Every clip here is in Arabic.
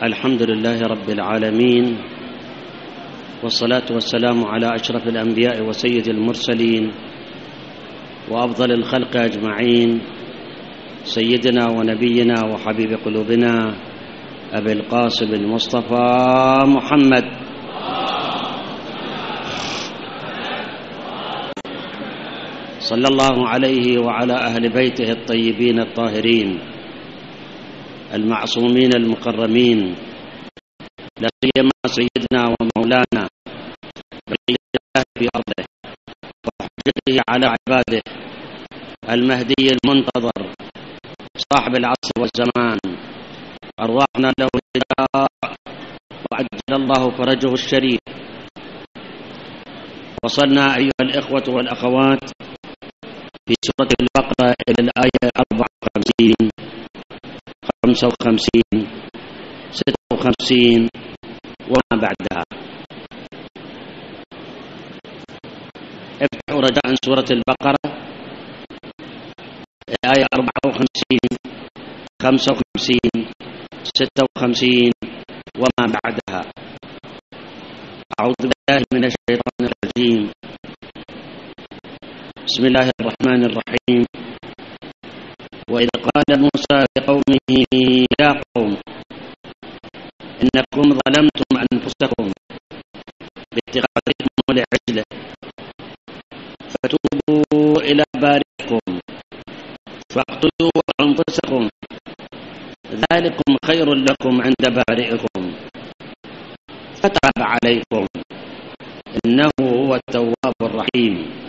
الحمد لله رب العالمين، والصلاة والسلام على أشرف الأنبياء وسيد المرسلين وأفضل الخلق أجمعين، سيدنا ونبينا وحبيب قلوبنا أبي القاسم المصطفى محمد صلى الله عليه وعلى أهل بيته الطيبين الطاهرين المعصومين المكرمين، لا سيما سيدنا ومولانا بقية الله في أرضه وحجته على عباده المهدي المنتظر صاحب العصر والزمان، أرواحنا له فداء وعجل الله فرجه الشريف. وصلنا أيها الإخوة والأخوات في سورة البقرة إلى الآية 54 55 56 وما بعدها. افتحوا رجاء سورة البقرة الآية 54 55 56 وما بعدها. أعوذ بالله من الشيطان الرجيم. بسم الله الرحمن الرحيم. وإذ قال موسى لقومه يا قوم إنكم ظلمتم أنفسكم باتخاذكم العجل فتوبوا إلى بارئكم فاقتلوا أنفسكم ذلكم خير لكم عند بارئكم فتاب عليكم إنه هو التواب الرحيم.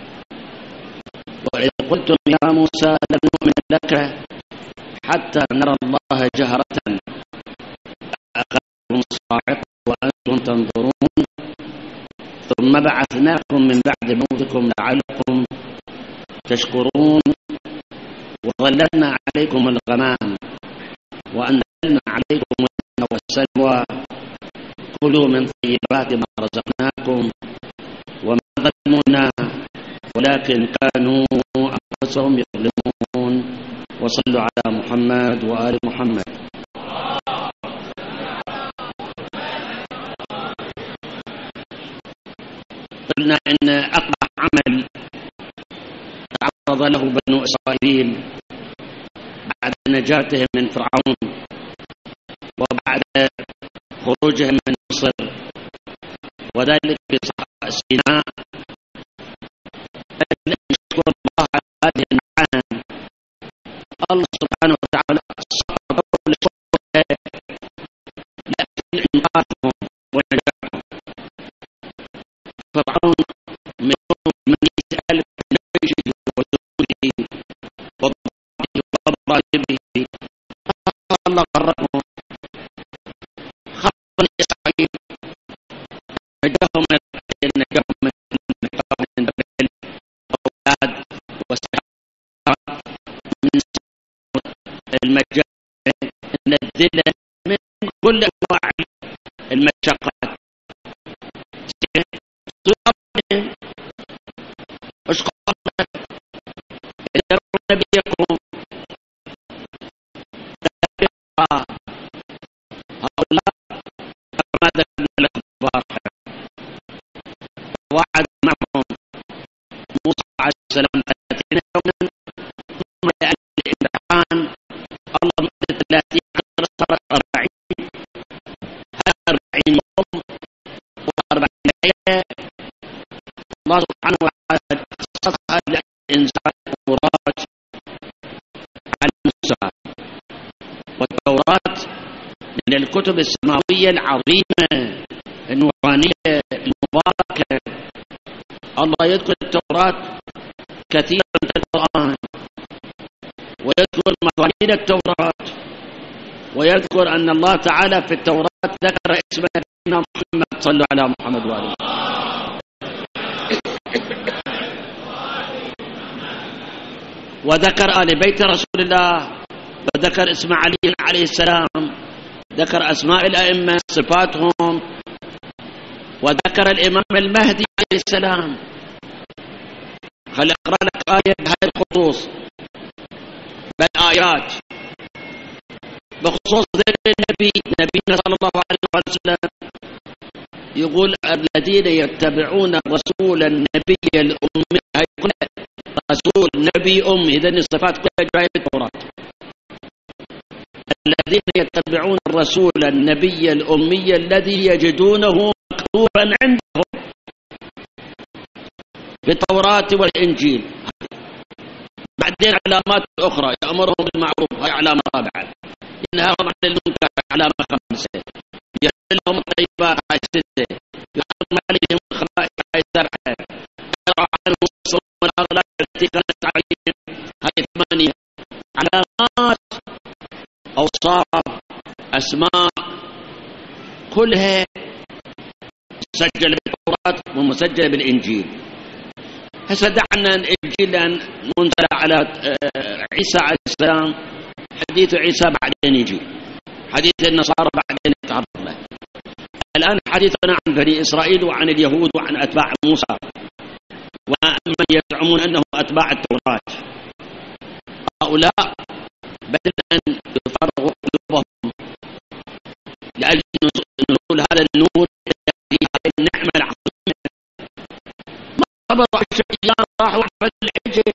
وإذ قلتم يا موسى لن نؤمن لك حتى نرى الله جهرة أخذتم الصاعقة وأنتم تنظرون ثم بعثناكم من بعد موتكم لعلكم تشكرون وظللنا عليكم الغمام وأنزلنا عليكم المن والسلوى كلوا من طيبات ما رزقناكم وما ظلمونا ولكن كانوا أنفسهم يظلمون. وصلوا على محمد وآل محمد. قلنا إن أقبح عمل تعرض له بنو إسرائيل بعد نجاتهم من فرعون وبعد خروجهم من مصر وذلك في صحراء سيناء، لم يشكر الله على هذه النعم. الله سبحانه وتعالى صبر لصبره لأجل إنقاذهم ونجاتهم. فرعون من 800,000 من جيشه وجنوده وضباطه وأبرازه الله غرقهم. خاف بني إسرائيل نجاهم من أولاد وسحاب من المجال من الذلة من كل أنواع المشقات. اشكروا إذا نبيكم هؤلاء كما ذكرنا لكم البارحة وعد معهم موسى عليه السلام 30 يوما ثم لأجل الامتحان الله مدة 30 صارت 40 يوم و40 ليلة. الله سبحانه وتعالى صدق لإنزال التوراة على موسى، والتوراة من الكتب السماوية العظيمة النورانية المباركة. الله يذكر التوراة كثيرا في القرآن ويذكر مفاهيم التوراة ويذكر أن الله تعالى في التوراة ذكر اسم نبينا محمد. صلوا على محمد وآله. وذكر آل بيت رسول الله وذكر اسم علي عليه السلام، ذكر أسماء الأئمة صفاتهم، وذكر الإمام المهدي عليه السلام. خل أقرأ لك آية بهذه الخصوص بل آيات بخصوص ذكر النبي، نبينا صلى الله عليه وسلم يقول الذين يتبعون الرسول النبي الأمي، يقول رسول نبي أمي، إذن الصفات كلها جاية في التوراة. الذين يتبعون الرسول النبي الأمي الذي يجدونه مكتوبا عندهم في التوراة والإنجيل. بعدين علامات أخرى، يأمرهم بالمعروف، هاي علامة رابعة، ينهاهم عن المنكر، علامة خامسة، يحل لهم الطيبات، هاي ستة، يحرم عليهم الخبائث، هاي سبعة، يرفع عنهم الصوم والأغلال التي كانت عليهم، هاي ثمانية. علامات، أوصاف، أسماء، كلها مسجلة بالتوراة ومسجلة بالإنجيل. هسه دعنا الإنجيل لأن منزل على عيسى عليه السلام، حديث عيسى بعدين يجي، حديث النصارى بعدين يتعرض له. الآن حديثنا عن بني إسرائيل وعن اليهود وعن أتباع موسى ومن يزعمون أنهم أتباع التوراة. هؤلاء بدل أن يفرغوا قلوبهم لأجل نزول هذا النور في هذه النعمة العظيمة، ما صبروا 10 أيام راحوا عبدوا العجل.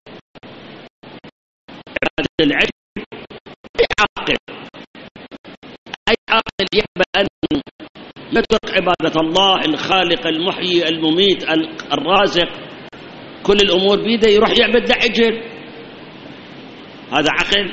عبادة العجل أي عاقل يقبل أن يترك عبادة الله الخالق المحيي المميت الرازق، كل الأمور بيده، يروح يعبد العجل؟ هذا عقل؟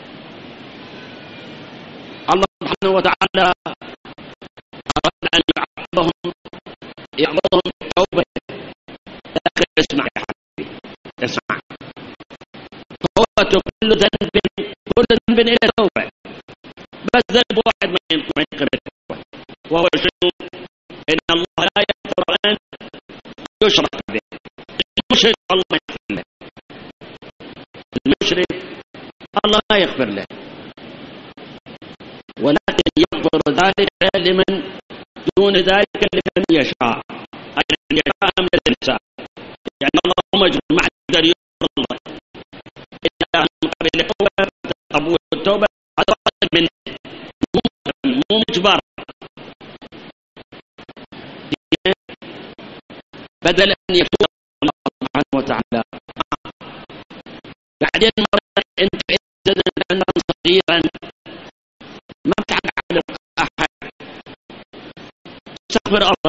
الله سبحانه وتعالى أراد أن يعبدهم توبة، لكن اسمع يا حبيبي، اسمع، توبة كل ذنب إلى توبة، بس ذنب واحد ما ينقبل التوبة، وهو شنو؟ إن الله لا يغفر أن يشرك به. المشرك الله ما يغفر له، المشرك الله لا يغفر له، ولكن يغفر ذلك لمن دون ذلك لمن يشاء، أي من يشاء من الإنسان. يعني اللهم اجعل ما حد يغفر الله إلا من قبل التوبة، قبول التوبة هذا من مو مجبر، بدل أن يتوب الله سبحانه وتعالى. بعدين مرة أنت إنسانا صغيرا ما بتعرف على أحد، استغفر الله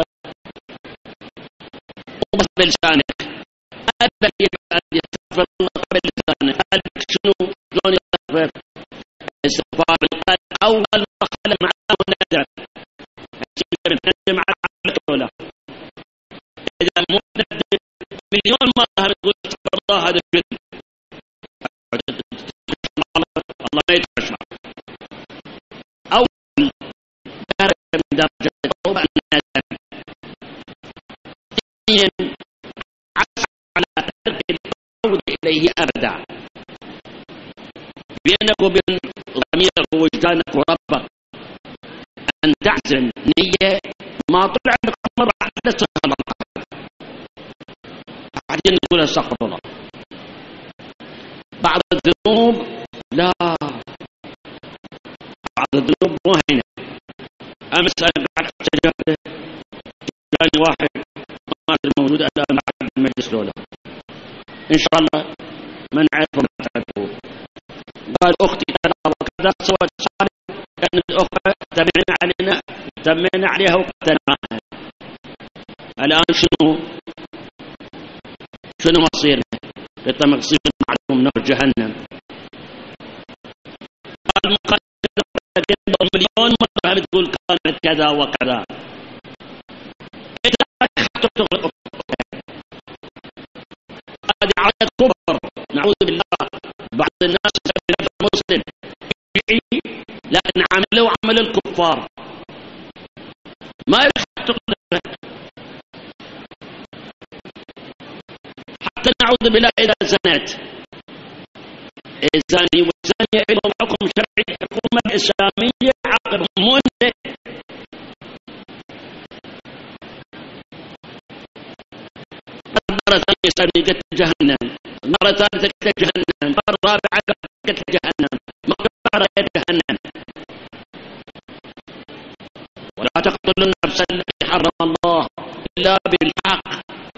وبس بلسانك، قلبك يستغفر الله قبل لسانك، قلبك شنو شلون يستغفر؟ استغفار القلب أول ما خلق معه ندم، مع العقل، إذا مو ندم مليون مرة بتقول استغفر الله، هذا كذب، الله ما يتبشر. أول درجة من درجة التوبة الندم، ثانيا عزم على ترك العودة إليه أبدا، بينك وبين ضميرك ووجدانك وربك أن تعزم نية ما طلع لك مرة واحدة استغفر الله، بعدين تقول استغفر الله. بعض الذنوب لا، بعض الذنوب مو هينة. أمس أنا قاعد أتجاهل، جاني واحد ما أدري موجود الآن بعد المجلس الأولى، إن شاء الله من عرفه ما تعرفه، قال أختي كذا وكذا سوت صالح، لأن الأخرى تمينا عليها وقتلناها. الآن شنو مصيرنا؟ قلت مصير معلوم، نار جهنم. قال مليون مرة بتقول كانت كذا وكذا، هذه عادة كبر، نعوذ بالله. بعض الناس يسمي مسلم لأن عملوا عمل الكفار، ما يخطئ، حتى نعوذ بالله إذا زنت، الزاني والزانية لهم حكم شرعي، الحكومة الإسلامية عاقبهم، مو أنت. مرة ثانية يسمي قتل جهنم، مرة ثالثة قتل جهنم، مرة رابعة قتل جهنم، مرة جهنم. ولا تقتلوا النفس التي حرم الله إلا بالحق.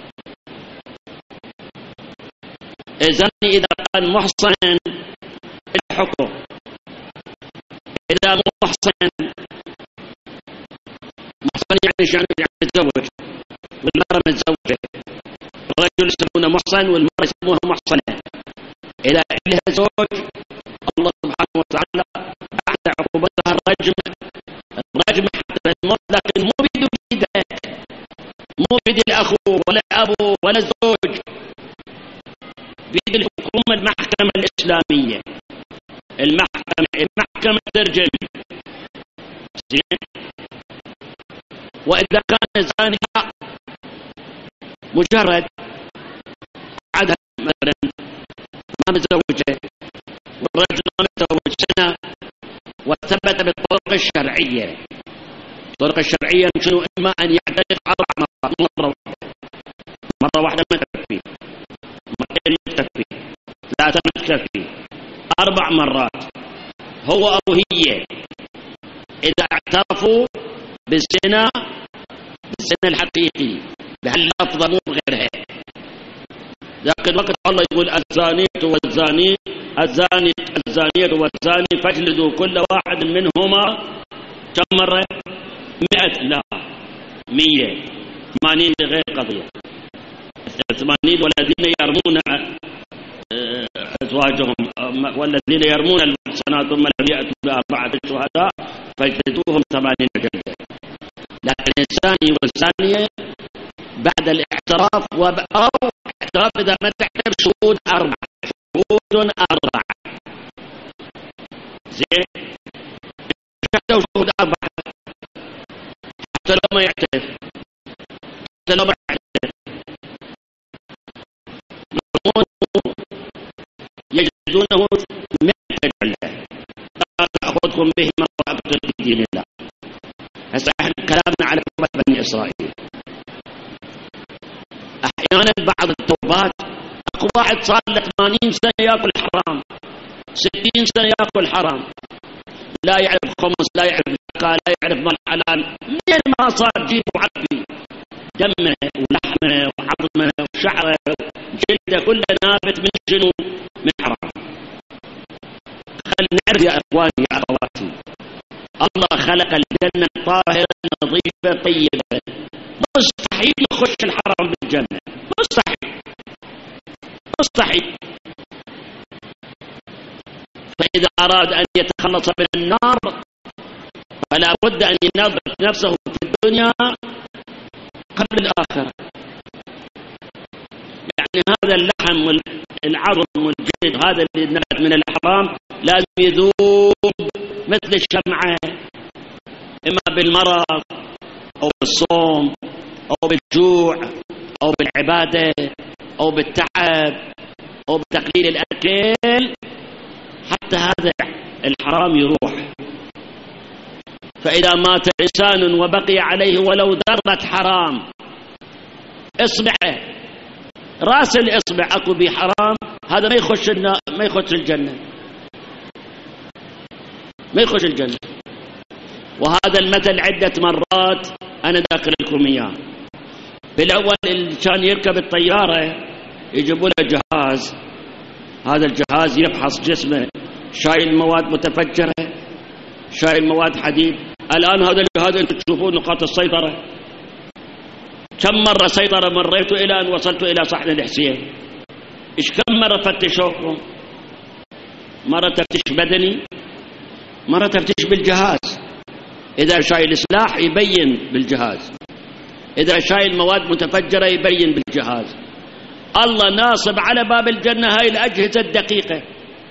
الزاني إذا كان محصن الحكم، إذا محصن يعني متزوج والمرأة متزوجة، الرجل يسمونه محصن والمرأة يسموها محصنة، إذا لها زوج الله سبحانه وتعالى بعد عقوبتها الرجم حتى الموت، لكن مو بيد الجدة، مو بيد الأخو ولا الأبو ولا الزوج، بيد الحكومة المحكمة الإسلامية. المحكمة ترجم. وإذا كان الزاني مجرد عادة مثلا ما متزوجة والرجل ما متزوج سنة، وثبت بالطرق الشرعية، الطرق الشرعية شنو؟ إما أن يعترف 4 مرات، مرة واحدة ما تكفي، مرتين ما تكفي، 3 ما تكفي، 4 مرات هو أو هي إذا اعترفوا بالزنا الحقيقي بهاللفظة مو بغيرها. لكن وقت الله يقول الزانية والزاني فاجلدوا كل واحد منهما كم مرة؟ 100، لا 180 بغير قضية، 80 والذين يرمون أزواجهم والذين يرمون المحصنات ثم لم يأتوا ب4 شهداء فاجلدوهم 80 جلدة. لكن الزاني والزانية بعد الاعتراف أو اعتراف إذا ما تعترف شهود 4 زين، شهود 4 حتى لو ما يعترف، يجلدونه 100 جلدة، لا تأخذكم بهما وأبتغوا في دين الله. هسه احنا كلامنا على توبة بني إسرائيل. أحيانا بعض التوبات أكو واحد صار له 80 سنة يأكل حرام، 60 سنة يأكل حرام، لا يعرف خمس، لا يعرف زكاة، لا يعرف مال حلال، منين ما صار جيبه وعبي دمه ولحمه وعظمه وشعره جلده كله نابت من شنو؟ من حرام. خلينا نعرف يا إخواني يا أخواتي، الله خلق الجنة طاهرة نظيفة طيبة، مستحيل يخش الحرام بالجنة، مستحيل. فإذا أراد أن يتخلص من النار فلا بد أن ينظف نفسه في الدنيا قبل الآخرة. يعني هذا اللحم والعظم والجلد هذا اللي نبت من الحرام لازم يذوب مثل الشمعة، إما بالمرض أو بالصوم أو بالجوع أو بالعبادة أو بالتعب أو بتقليل الأكل، حتى هذا الحرام يروح. فإذا مات إنسان وبقي عليه ولو ذرة حرام، إصبعه رأس الإصبع أكو به حرام، هذا ما يخش الجنة، ما يخش الجنة. وهذا المثل عدة مرات أنا ذاكر لكم إياه. بالأول اللي كان يركب الطيارة يجيبوا له جهاز، هذا الجهاز يفحص جسمه، شايل مواد متفجرة، شايل مواد حديد. الآن هذا الجهاز أنتم تشوفون نقاط السيطرة، كم مرة سيطرة مريتوا إلى أن وصلتوا إلى صحن الحسين؟ إيش كم مرة فتشوكم؟ مرة تفتش بدني، مرة تفتش بالجهاز. إذا شايل سلاح يبين بالجهاز، إذا شايل مواد متفجرة يبين بالجهاز. الله ناصب على باب الجنة هاي الأجهزة الدقيقة.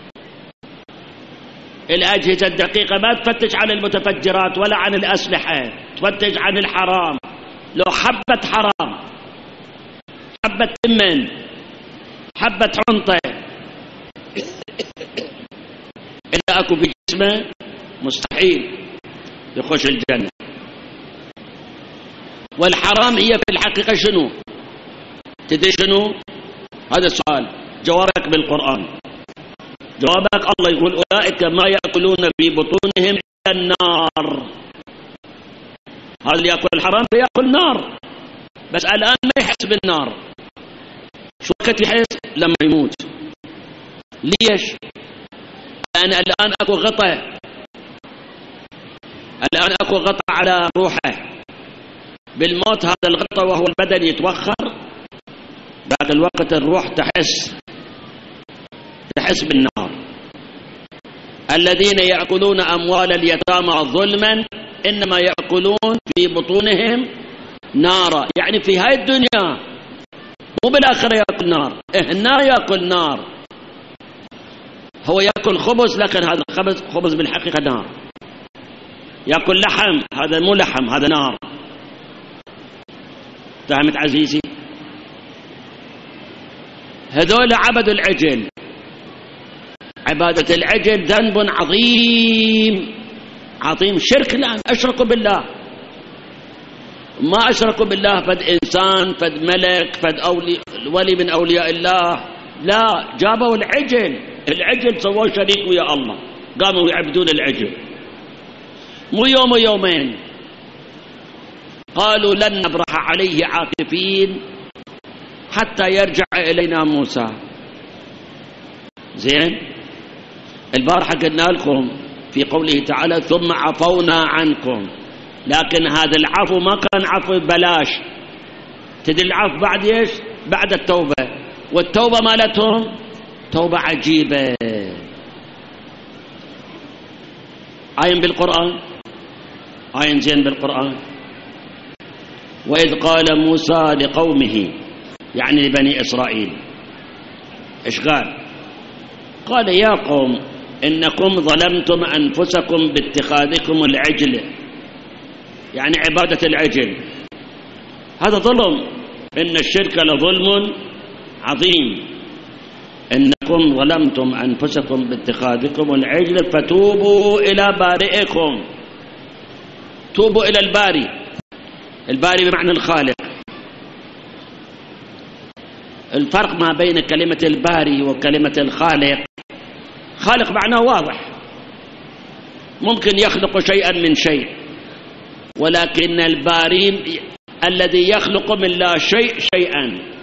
الأجهزة الدقيقة ما تفتش عن المتفجرات ولا عن الأسلحة، تفتش عن الحرام. لو حبة حرام، حبة تمن، حبة حنطة إذا أكو بجسمه مستحيل يخش الجنة. والحرام هي في الحقيقة شنو؟ تدري شنو؟ هذا السؤال جوابك بالقرآن. جوابك الله يقول أولئك ما يأكلون في بطونهم إلا النار. هذا اللي يأكل الحرام فيأكل نار، بس الآن ما يحس بالنار. شو وقت يحس؟ لما يموت. ليش؟ لأن الآن أكو غطاء، الآن أكو غطاء على روحه. بالموت هذا الغطاء وهو البدن يتوخر، ذاك الوقت الروح تحس بالنار. الذين يأكلون أموال اليتامى ظلما إنما يأكلون في بطونهم نارا، يعني في هاي الدنيا، مو بالآخرة يأكل نار. هنا يأكل نار، هو يأكل خبز لكن هذا خبز بالحقيقة نار. يأكل لحم، هذا مو لحم، هذا نار. فهمت عزيزي؟ هذول عبدوا العجل. عبادة العجل ذنب عظيم، شرك. الآن أشركوا بالله، ما أشركوا بالله فد إنسان، فد ملك، فد ولي من أولياء الله، لا، جابوا العجل سووا شريك ويا الله، قاموا يعبدون العجل. مو يوم ويومين، قالوا لن نبرح عليه عاكفين حتى يرجع إلينا موسى. زين، البارحة قلنا لكم في قوله تعالى ثم عفونا عنكم، لكن هذا العفو ما كان عفو بلاش. تدري العفو بعد ايش؟ بعد التوبة، والتوبة مالتهم توبة عجيبة. آية بالقرآن، آية زين بالقرآن. وإذ قال موسى لقومه، يعني لبني إسرائيل، إيش قال؟ قال يا قوم إنكم ظلمتم أنفسكم باتخاذكم العجل، يعني عبادة العجل، هذا ظلم. إن الشرك لظلم عظيم. إنكم ظلمتم أنفسكم باتخاذكم العجل فتوبوا إلى بارئكم. توبوا إلى الباري بمعنى الخالق. الفرق ما بين كلمة الباري وكلمة الخالق، خالق معناه واضح، ممكن يخلق شيئا من شيء، ولكن الباري الذي يخلق من لا شيء شيئا،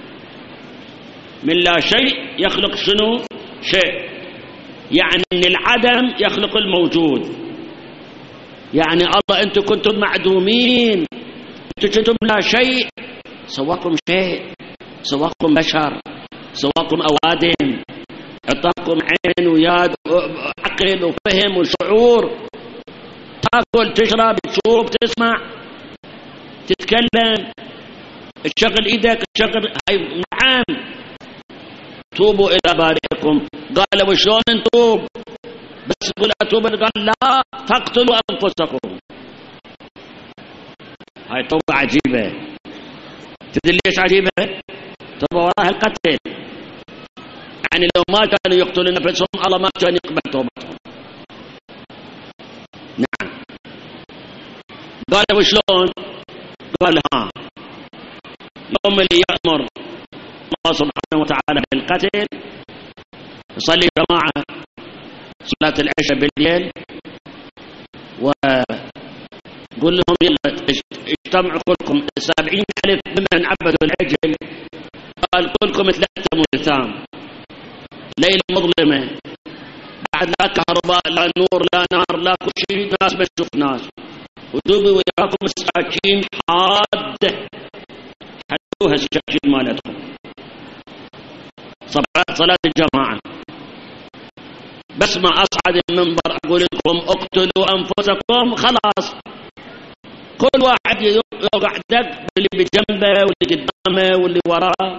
من لا شيء يخلق شنو؟ شيء، يعني من العدم يخلق الموجود. يعني الله أنتم كنتم معدومين، أنتم كنتم لا شيء، سواكم شيء، سواكم بشر، سواكم أوادم، أعطاكم عين وياد وعقل وفهم وشعور، تأكل تشرب تشوف تسمع تتكلم، تشغل إيدك تشغل. نعم، توبوا إلى بارئكم. قال وشلون نتوب؟ بس تقول أتوب؟ قال لا، فاقتلوا أنفسكم. هاي توبة عجيبة. تدري ليش عجيبة؟ توبة وراها القتل، يعني لو ما كانوا يقتلون نفسهم الله ما كان يقبل توبتهم. نعم. قال وشلون؟ قال ها، يوم اللي يأمر الله سبحانه وتعالى بالقتل، يصلي جماعة صلاة العشاء بالليل، وقل لهم يلا اجتمعوا كلكم 70,000 ممن عبدوا العجل. قال كلكم تلتموا لثام، ليلة مظلمة، بعد لا كهرباء لا نور لا نار لا كل شيء، ناس ما تشوف ناس، ودوبوا وياكم السكاكين حادة، حدوها السكاكين مالتكم. صلاة الجماعة، بس ما أصعد المنبر أقول لكم اقتلوا أنفسكم، خلاص كل واحد يوقع دق باللي بجنبه واللي قدامه واللي وراه،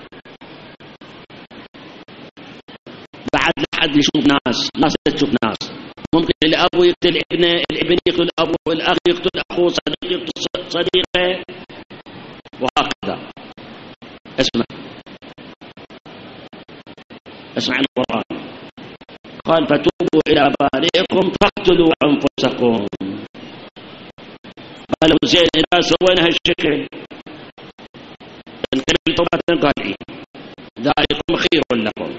بعد لحد يشوف ناس تشوف ناس. ممكن الأب يقتل ابنه، الابن يقتل أبوه، الأخ يقتل أخوه، صديق يقتل صديقه، وهكذا. اسمع القرآن، قال فتوبوا إلى بارئكم فاقتلوا أنفسكم. قالوا زين إذا سوينا هالشكل نقبل توبتنا، قال إيه ذلكم خير لكم.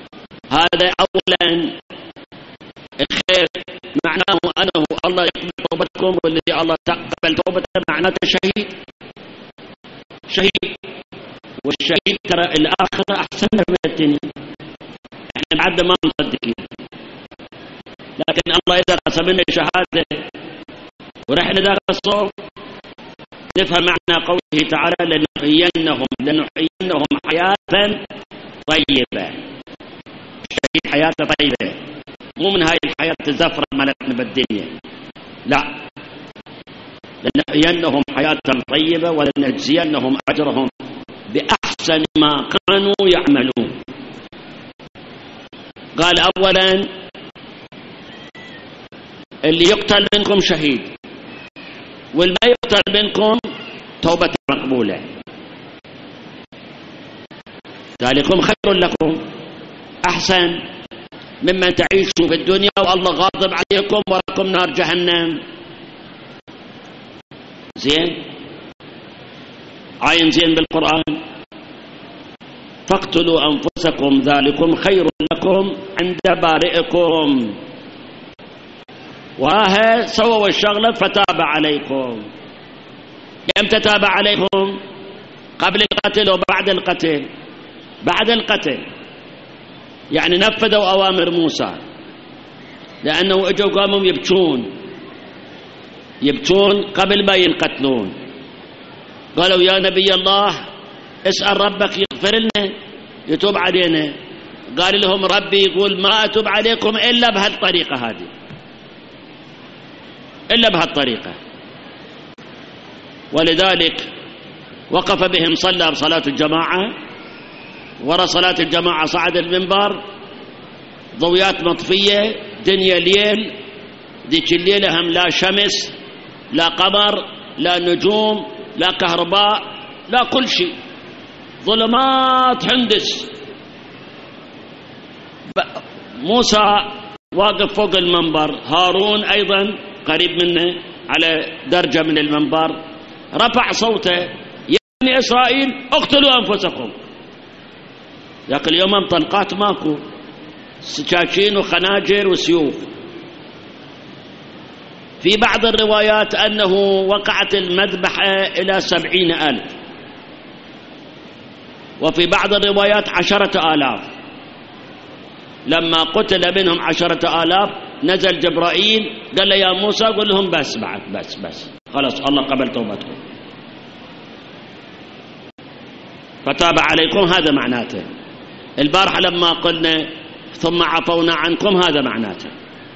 هذا أولا الخير معناه أنه الله يقبل توبتكم، والذي الله تقبل توبته معناته شهيد. والشهيد ترى الآخرة أحسن من الدنيا. احنا بعد ما مصدقين، لكن الله إذا قسم لنا شهادة ورحنا ذاك الصوم نفهم معنى قوله تعالى لنحيينهم حياة طيبة. الشهيد حياة طيبة، مو من هاي الحياة الزفرة مالتنا بالدنيا، لا، لنحيينهم حياة طيبة ولنجزينهم أجرهم بأحسن ما كانوا يعملون. قال أولا اللي يقتل منكم شهيد، والما يقتل منكم توبة مقبولة، ذلكم خير لكم أحسن ممن تعيشوا في الدنيا والله غاضب عليكم ولكم نار جهنم. زين، عين زين بالقرآن، فاقتلوا أنفسكم ذلكم خير لكم عند بارئكم، وها سووا الشغلة فتاب عليكم. امتى تاب عليكم؟ قبل القتل وبعد القتل؟ بعد القتل، يعني نفذوا أوامر موسى، لأنه اجوا قاموا يبكون قبل ما ينقتلون. قالوا يا نبي الله اسأل ربك يغفر لنا يتوب علينا. قال لهم ربي يقول ما أتوب عليكم إلا بهالطريقة هذه، إلا بهالطريقة. ولذلك وقف بهم صلى بصلاة الجماعة، ورا صلاة الجماعة صعد المنبر، ضويات مطفية، دنيا ليل، ذيك الليلة هم لا شمس لا قمر لا نجوم لا كهرباء لا كل شيء، ظلمات هندس. موسى واقف فوق المنبر، هارون أيضا قريب منه على درجة من المنبر، رفع صوته يا بني إسرائيل اقتلوا أنفسكم. ذاك اليوم طلقات ماكو، سكاكين وخناجر وسيوف. في بعض الروايات أنه وقعت المذبحة إلى 70,000، وفي بعض الروايات 10,000. لما قتل منهم 10,000 نزل جبرائيل قال له يا موسى قل لهم بس بعد بس خلاص الله قبل توبتكم فتاب عليكم. هذا معناته. البارحة لما قلنا ثم عفونا عنكم هذا معناته.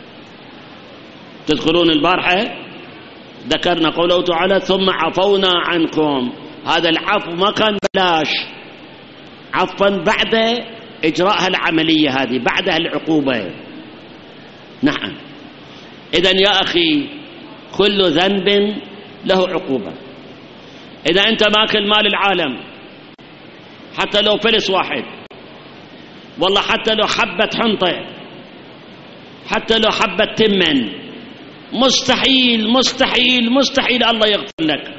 تذكرون البارحة ذكرنا قوله تعالى ثم عفونا عنكم، هذا العفو ما كان بلاش، عفوا بعد إجراء العملية هذه، بعدها العقوبة. نعم، إذن يا أخي كل ذنب له عقوبة. إذا أنت ماكل مال العالم حتى لو فلس واحد، والله حتى لو حبة حنطة، حتى لو حبة تمن، مستحيل مستحيل مستحيل الله يغفر لك،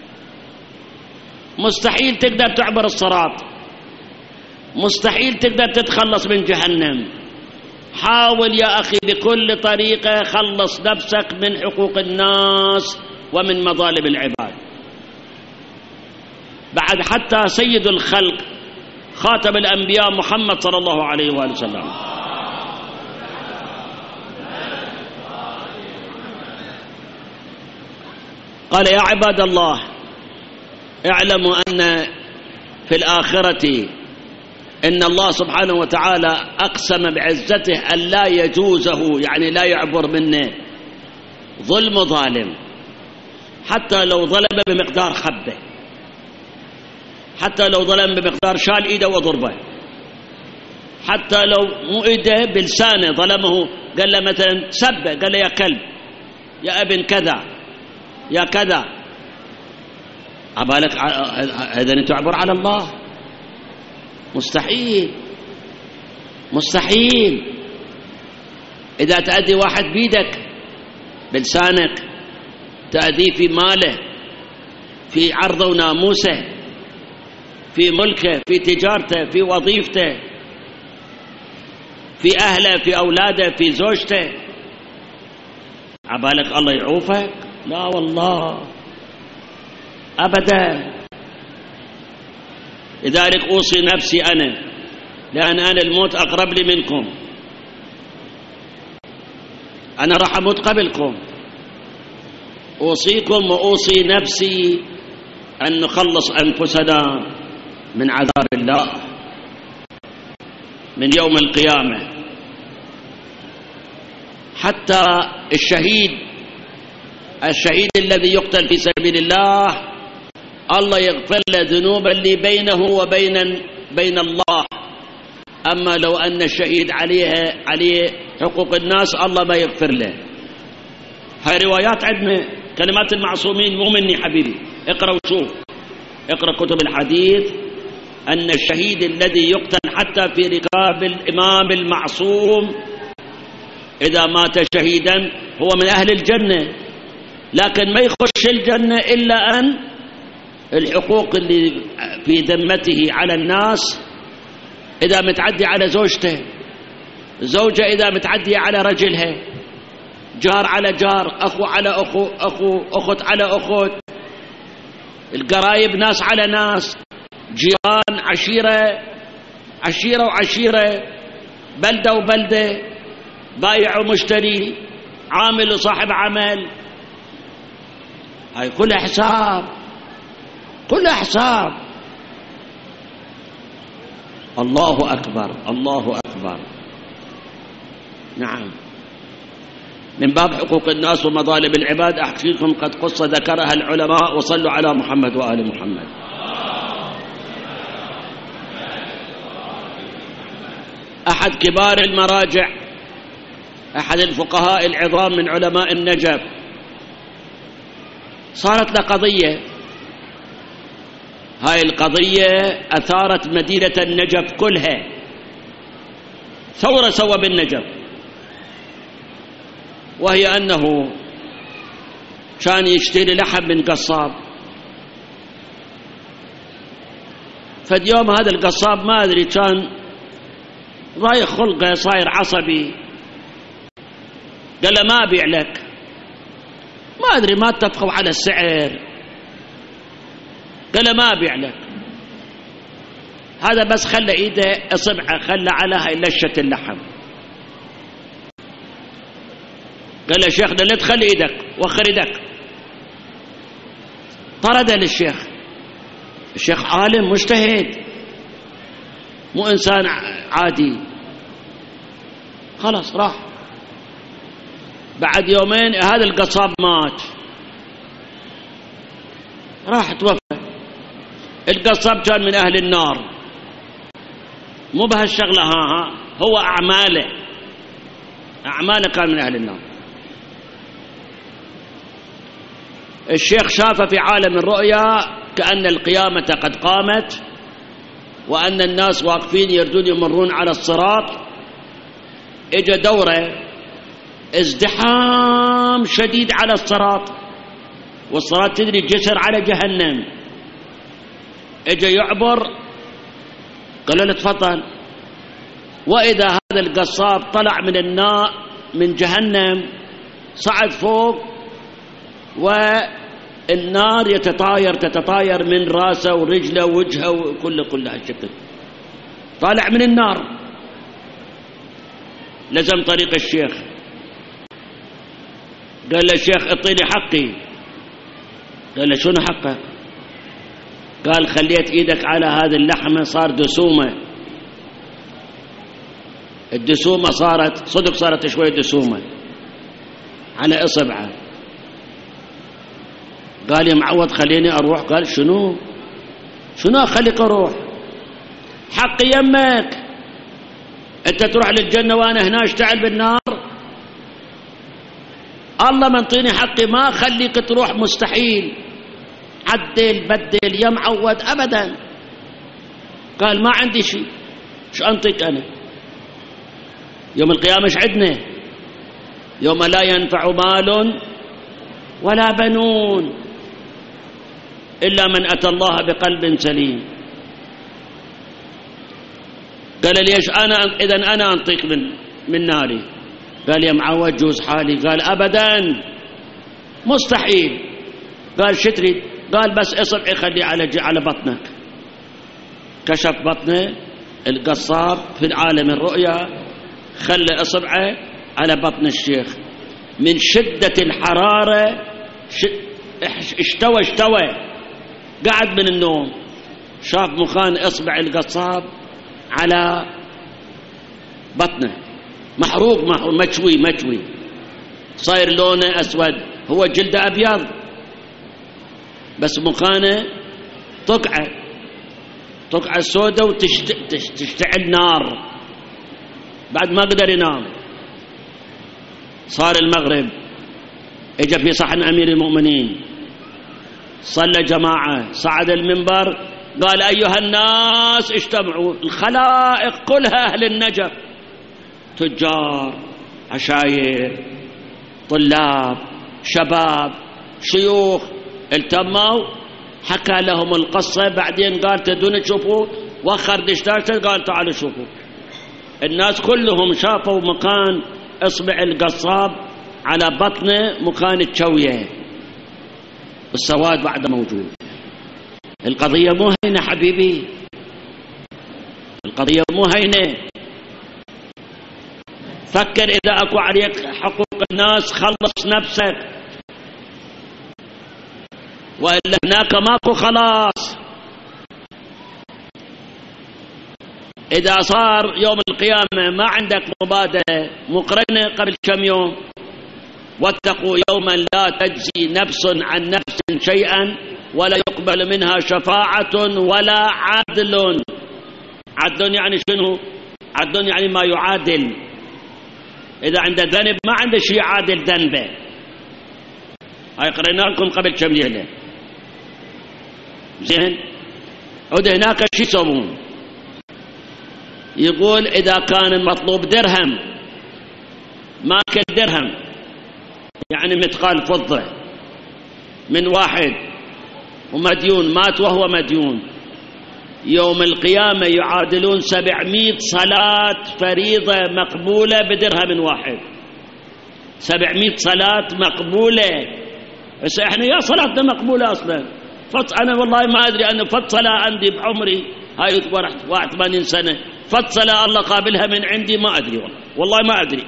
مستحيل تقدر تعبر الصراط، مستحيل تقدر تتخلص من جهنم. حاول يا أخي بكل طريقة خلص نفسك من حقوق الناس ومن مظالم العباد. بعد حتى سيد الخلق خاتم الأنبياء محمد صلى الله عليه وآله وسلم قال يا عباد الله اعلموا أن في الآخرة إن الله سبحانه وتعالى أقسم بعزته أن لا يجوزه، يعني لا يعبر منه ظلم ظالم، حتى لو ظلم بمقدار خبه، حتى لو ظلم بمقدار شال إيده وضربه، حتى لو مو إيده بلسانه ظلمه، قال له مثلا سبه، قال له يا كلب يا ابن كذا يا كذا، عبالك إذن تعبر على الله؟ مستحيل مستحيل. إذا تأذي واحد بيدك بلسانك، تأذيه في ماله، في عرضه وناموسه، في ملكه، في تجارته، في وظيفته، في أهله، في أولاده، في زوجته، عبالك الله يعوفك؟ لا والله أبدا. لذلك أوصي نفسي أنا، لأن أنا الموت أقرب لي منكم، أنا راح أموت قبلكم. أوصيكم وأوصي نفسي أن نخلص أنفسنا من عذاب الله من يوم القيامة. حتى الشهيد الذي يقتل في سبيل الله الله يغفر له ذنوبا اللي بينه وبين الله. أما لو أن الشهيد عليه حقوق الناس الله ما يغفر له. هاي روايات عندنا، كلمات المعصومين، مو مني حبيبي. اقرأ وشوف، اقرأ كتب الحديث أن الشهيد الذي يقتل حتى في رقاب الإمام المعصوم إذا مات شهيدا هو من أهل الجنة، لكن ما يخش الجنة إلا أن الحقوق اللي في ذمته على الناس إذا متعدي على زوجته، زوجة إذا متعدي على رجلها، جار على جار، أخو على أخو، أخت على أخت، القرايب ناس على ناس، جيران، عشيرة وعشيرة، بلدة وبلدة، بايع ومشتري، عامل وصاحب عمل. هاي كلها حساب، كلها حساب. الله أكبر، الله أكبر. نعم. من باب حقوق الناس ومظالم العباد أحكيكم قد قص ذكرها العلماء، وصلوا على محمد وآل محمد. أحد كبار المراجع، أحد الفقهاء العظام من علماء النجف، صارت له قضية. هاي القضية أثارت مدينة النجف كلها، ثورة سوى بالنجف، وهي أنه كان يشتري لحم من قصاب. فاليوم هذا القصاب ما أدري كان ضايق خلقه، صاير عصبي، قال له ما أبيع لك، ما أدري ما اتفقوا على السعر، قال له ما أبيع لك، هذا بس خلى إيده إصبعه خلى على هاي لشة اللحم. قال له شيخنا لا تخلي إيدك، وخر إيدك. طرد للشيخ. الشيخ عالم مجتهد، مو إنسان عادي. خلاص راح. بعد يومين هذا القصاب مات، راح توفى. القصاب كان من أهل النار، مو بهالشغلة، هو أعماله كان من أهل النار. الشيخ شاف في عالم الرؤيا كأن القيامة قد قامت، وأن الناس واقفين يردون يمرون على الصراط. اجى دوره ازدحام شديد على الصراط، والصراط تدري جسر على جهنم. اجى يعبر، قالوا له تفضل. وإذا هذا القصاب طلع من النار من جهنم، صعد فوق، والنار تتطاير من راسه ورجله ووجهه وكل هالشكل، طالع من النار. لزم طريق الشيخ، قال له الشيخ اعطيني حقي. قال له شنو حقك؟ قال خليت ايدك على هذه اللحمة صار دسومة، الدسومة صارت صدق، صارت شوية دسومة على إصبعه. قال يا معود خليني أروح. قال شنو أخليك أروح؟ حقي يمك، أنت تروح للجنة وأنا هنا أشتعل بالنار. الله منطيني حقي، ما أخليك تروح، مستحيل، عدل بدل يا معود أبدا. قال ما عندي شيء، شو أنطيك أنا؟ يوم القيامة ايش عندنا؟ يوم لا ينفع مال ولا بنون إلا من أتى الله بقلب سليم. قال ليش إذن أنا أنطيك من ناري. قال يا معود جوز حالي. قال أبدا مستحيل. قال شو تريد؟ قال بس إصبعي خليه على بطنك. كشف بطنه القصاب في عالم الرؤيا، خلى إصبعه على بطن الشيخ. من شدة الحرارة اشتوى، قعد من النوم، شاف مكان إصبع القصاب على بطنه محروق مشوي، صاير لونه أسود، هو جلده أبيض بس مكانه طقعة سودة وتشتعل نار. بعد ما قدر ينام، صار المغرب، اجى في صحن أمير المؤمنين، صلى جماعة، صعد المنبر، قال أيها الناس اجتمعوا، الخلائق كلها أهل النجف، تجار، عشاير، طلاب، شباب، شيوخ، التموا، حكى لهم القصة. بعدين قال تدون تشوفوا، وخر دشتاشة، قال تعالوا شوفوا. الناس كلهم شافوا مكان إصبع القصاب على بطنه، مكان التشوية، السواد بعد موجود. القضية مو هينة حبيبي، القضية مو هينة. فكر إذا أكو عليك حقوق الناس خلص نفسك، وإلا هناك ماكو خلاص. إذا صار يوم القيامة ما عندك مبادئ مقرنة قبل كم يوم، واتقوا يوما لا تجزي نفس عن نفس شيئا ولا يقبل منها شفاعة ولا عدل. عدل يعني شنو؟ عدل يعني ما يعادل. إذا عنده ذنب ما عنده شيء عادل ذنبه. هاي قرينا لكم قبل كم ليلة. زين، عود هناك شو يسوون؟ يقول إذا كان المطلوب درهم، ماكل درهم يعني مثقال فضة من واحد ومديون، مات وهو مديون، يوم القيامة يعادلون 700 صلاة فريضة مقبولة بدرهم واحد. 700 صلاة مقبولة. بس احنا يا صلاتنا مقبولة أصلا. أنا والله ما أدري، أنا فت صلاة عندي بعمري هاي 81 سنة، فت صلاة الله قابلها من عندي ما أدري، والله ما أدري.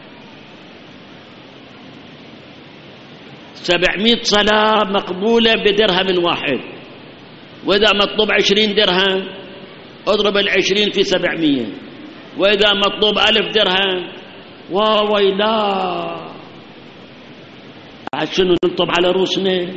700 صلاة مقبولة بدرهم واحد. وإذا مطلوب 20 درهم اضرب 20 في 700، وإذا مطلوب 1000 درهم وويلا شنو نطب على روسنا.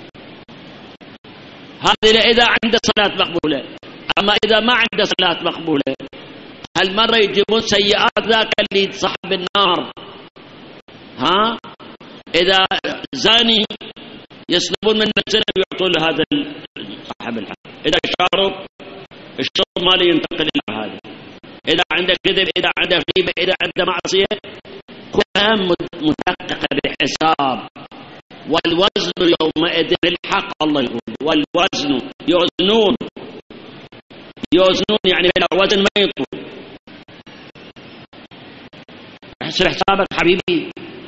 هذه إذا عنده صلاة مقبولة. أما إذا ما عنده صلاة مقبولة، هالمرة يجيبون سيئات ذاك اللي صاحب النار. ها، إذا زاني يسلبون من السنة ويعطون هذا صاحب الحق. إذا شارب الشرب مالي ينتقل إلى هذا. إذا عنده كذب، إذا عنده غيبة، إذا عنده معصية، كلها مدققة بحساب. والوزن يومئذ الحق، الله يقول والوزن يوزنون يعني بلا وزن ما يطول. احسن حسابك حبيبي.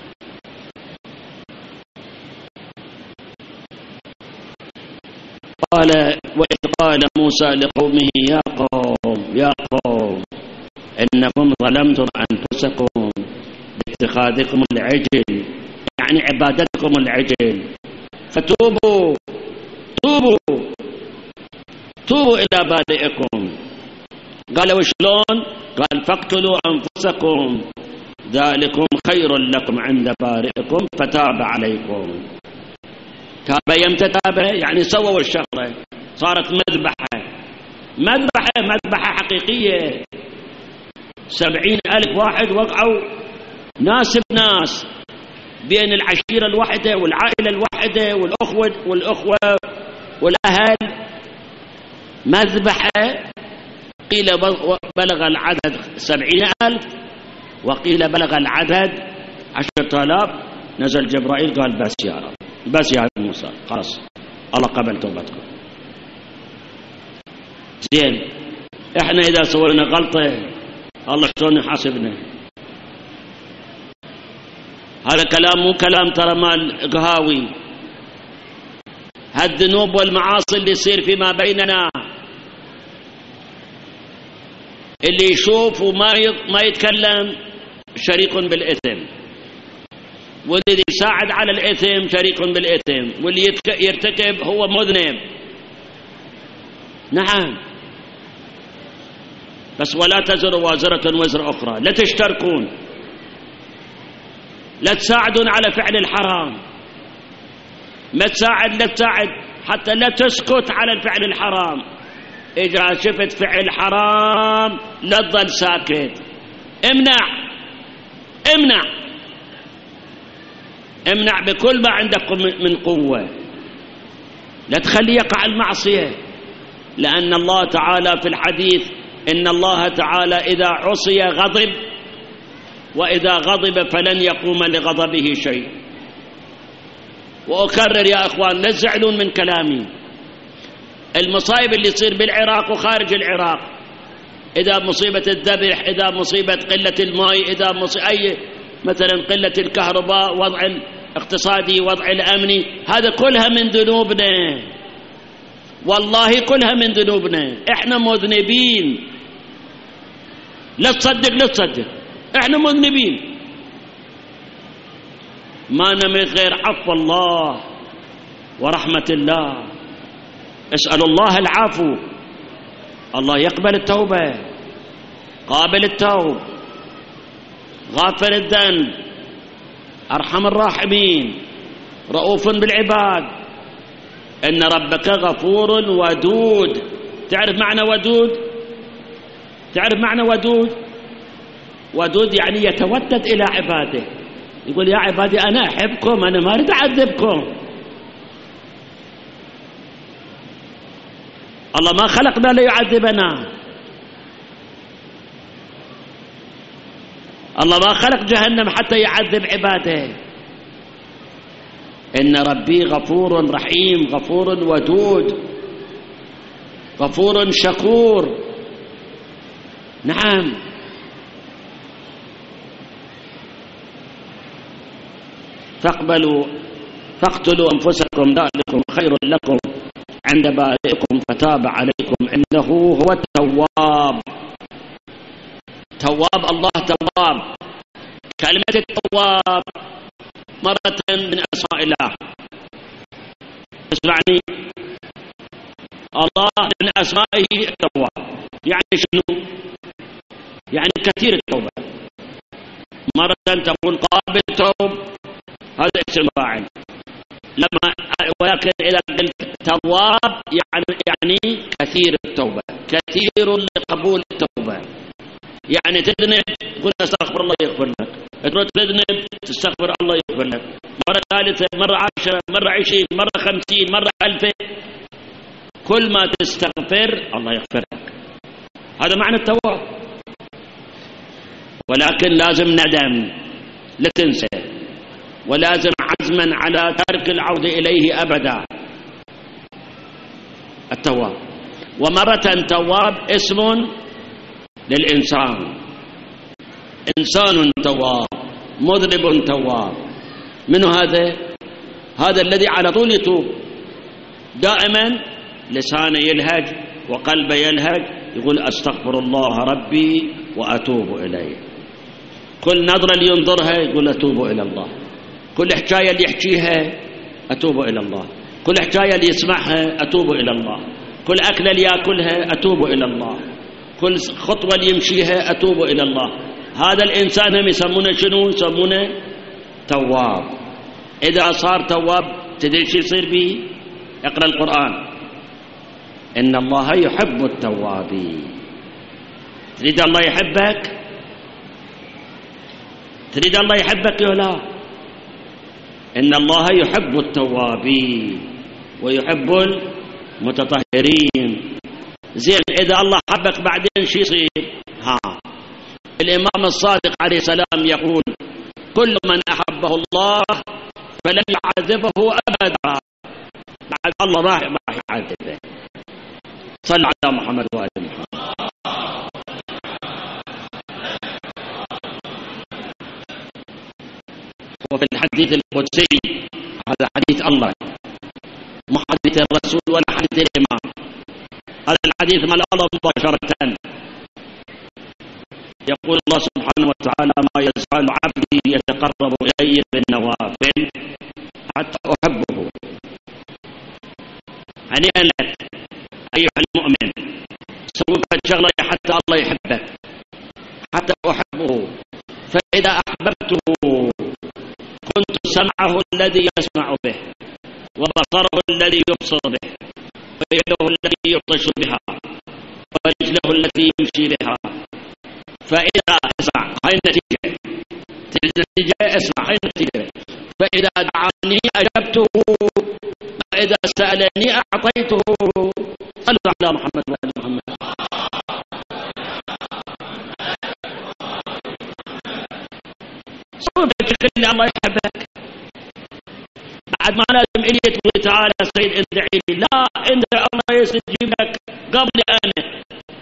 وإذ قال موسى لقومه يا قوم إنكم ظلمتم أنفسكم باتخاذكم العجل، يعني عبادتكم العجل، فتوبوا إلى بارئكم. قال وشلون؟ قال فاقتلوا أنفسكم ذلكم خير لكم عند بارئكم فتاب عليكم. تاب يمتى تاب؟ يعني سووا الشغلة، صارت مذبحة حقيقية. 70,000 واحد وقعوا ناس بناس، بين العشيرة الواحدة والعائلة الواحدة والأخوة والأهل. مذبحة قيل بلغ العدد 70,000 وقيل بلغ العدد 10,000. نزل جبرائيل قال بس يا موسى خلاص الله قبل توبتكم. زين، احنا اذا سوينا غلطة الله شلون يحاسبنا؟ هذا كلام مو كلام ترى مال قهاوي. هالذنوب والمعاصي اللي يصير فيما بيننا، اللي يشوف وما يتكلم شريك بالإثم، والذي يساعد على الإثم شريك بالإثم، واللي يرتكب هو مذنب. نعم، بس ولا تزر وازرة وزر أخرى. لا تشتركون، لا تساعدون على فعل الحرام، لا تساعد حتى لا تسكت على الفعل الحرام. إذا شفت فعل حرام لا تظل ساكت، امنع بكل ما عندك من قوة. لا تخلي يقع المعصية، لأن الله تعالى في الحديث إن الله تعالى إذا عصي غضب، وإذا غضب فلن يقوم لغضبه شيء. وأكرر يا أخوان، لا تزعلون من كلامي. المصائب اللي تصير بالعراق وخارج العراق، إذا مصيبة الذبح، إذا مصيبة قلة الماء، إذا أي مثلا قلة الكهرباء، وضع الاقتصادي، وضع الأمني، هذا كلها من ذنوبنا، والله كلها من ذنوبنا. إحنا مذنبين، لا تصدق، إحنا مذنبين، ما نملك غير عفو الله ورحمة الله. اسأل الله العفو، الله يقبل التوبة، قابل التوب، غافر الذنب، أرحم الراحمين، رؤوف بالعباد. إن ربك غفور ودود. تعرف معنى ودود؟ ودود يعني يتودد إلى عباده، يقول يا عبادي أنا أحبكم، أنا ما أريد أعذبكم. الله ما خلقنا ليعذبنا، الله ما خلق جهنم حتى يعذب عباده. إن ربي غفور رحيم، غفور ودود، غفور شكور. نعم، فاقتلوا أنفسكم ذلكم خير لكم عند بارئكم فتاب عليكم إنه هو التواب. الله تواب. كلمة التواب مرة من أسماء الله. اسمعني، الله من أسمائه التواب. يعني شنو؟ يعني كثير التوبة. مرة تقول قابل التوب، هذا اسم فاعل، ولكن إذا قلت تواب يعني كثير التوبة، كثير لقبول التوبة. يعني تذنب تقول استغفر الله يغفر لك، تروح تذنب تستغفر الله يغفر لك، مرة ثالثة، مرة 10، مرة 20، مرة 50، مرة 1000. كل ما تستغفر الله يغفر لك. هذا معنى التواب. ولكن لازم ندم، لا تنسى، ولازم عزما على ترك العودة إليه أبدا. التواب. ومرة تواب اسم للإنسان، إنسان تواب، مذنب تواب. من هذا الذي على طول يتوب دائما، لسانه يلهج وقلبه يلهج، يقول أستغفر الله ربي وأتوب إليه. كل نظرة اللي ينظرها يقول أتوب إلى الله، كل حكاية اللي يحكيها أتوب إلى الله، كل حكاية اللي يسمعها أتوب إلى الله، كل أكلة اللي يأكلها أتوب إلى الله، كل خطوة اللي يمشيها أتوب إلى الله. هذا الإنسان هم يسمونه شنو؟ يسمونه تواب. إذا صار تواب تدري شو يصير به؟ اقرأ القرآن، إن الله يحب التوابين. تريد الله يحبك؟ تريد الله يحبك يا لا؟ إن الله يحب التوابين ويحب المتطهرين. زين، إذا الله حبك بعدين شو يصير؟ الإمام الصادق عليه السلام يقول كل من أحبه الله فلن يعذبه أبدا، بعد الله راح يعذبه. صل على محمد وآل محمد. وفي الحديث القدسي، هذا حديث الله مو حديث الرسول ولا حديث الإمام، هذا الحديث مال الله مباشرة. يقول الله سبحانه وتعالى: ما يزال عبدي يتقرب إلي بالنوافل حتى أحبه. هنيئا لك أيها المؤمن، سوف شغلة حتى الله يحبك، حتى أحبه. فإذا أحببته كنت سمعه الذي يسمع به، وبصره الذي يبصر به، ويده التي يبطش بها، ورجله التي يمشي بها. فإذا اسمع هاي النتيجة، اسمع هاي النتيجة. فإذا دعاني أجبته، وإذا سألني أعطيته. صلوا على محمد وآل محمد. صوتك خلي الله يحبك، بعد ما لازم إلي تقول تعالى سيد ادعي لي، لا، انت الله يستجيب لك قبل أنا.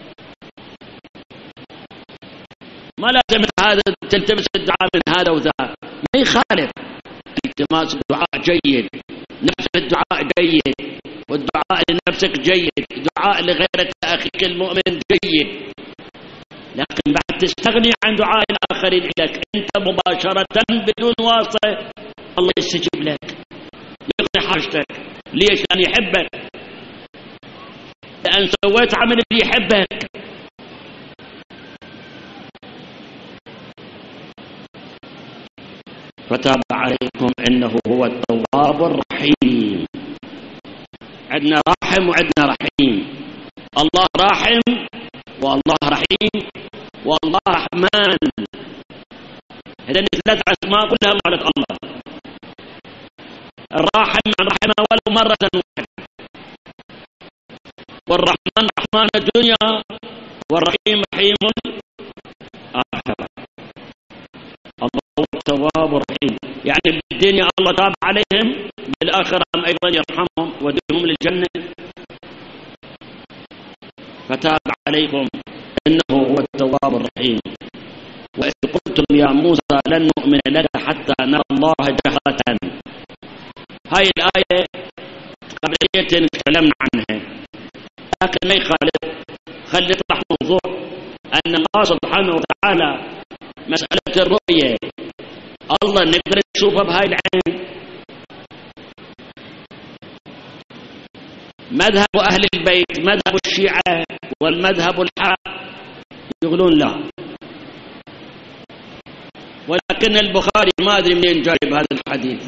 ما لازم هذا تلتمس الدعاء من هذا وذاك، ما يخالف. التماس الدعاء جيد، نفس الدعاء جيد، والدعاء لنفسك جيد، دعاء لغيرك أخيك المؤمن جيد، لكن بعد تستغني عن دعاء الآخرين لك أنت مباشرة بدون واسطة، الله يستجيب لك، يقضي حاجتك. ليش؟ لأن يحبك، لأن سويت عمل اللي يحبك. فتاب عليكم إنه هو التواب الرحيم. عندنا راحم وعندنا رحيم. الله راحم والله رحيم والله رحمن. هذين ثلاث أسماء كلها مالت الله. الراحم رحمه ولو مرة واحدة، والرحمن رحمن الدنيا، والرحيم رحيم الآخرة. الله هو التواب الرحيم، يعني بالدنيا الله تاب عليهم، بالآخرة أيضا يرحمهم ودهم للجنة. فتاب عليكم إنه هو التواب الرحيم. وإذ قلتم يا موسى لن نؤمن لك حتى نرى الله جهرة. هاي الآية قبلية تكلمنا عنها، لكن ما يخالف، خلي يطرح موضوع أن الله سبحانه وتعالى مسألة الرؤية الله نقدر نشوفها بهاي العين. مذهب أهل البيت، مذهب الشيعة والمذهب الحق يقولون لا. ولكن البخاري ما أدري منين جايب هذا الحديث.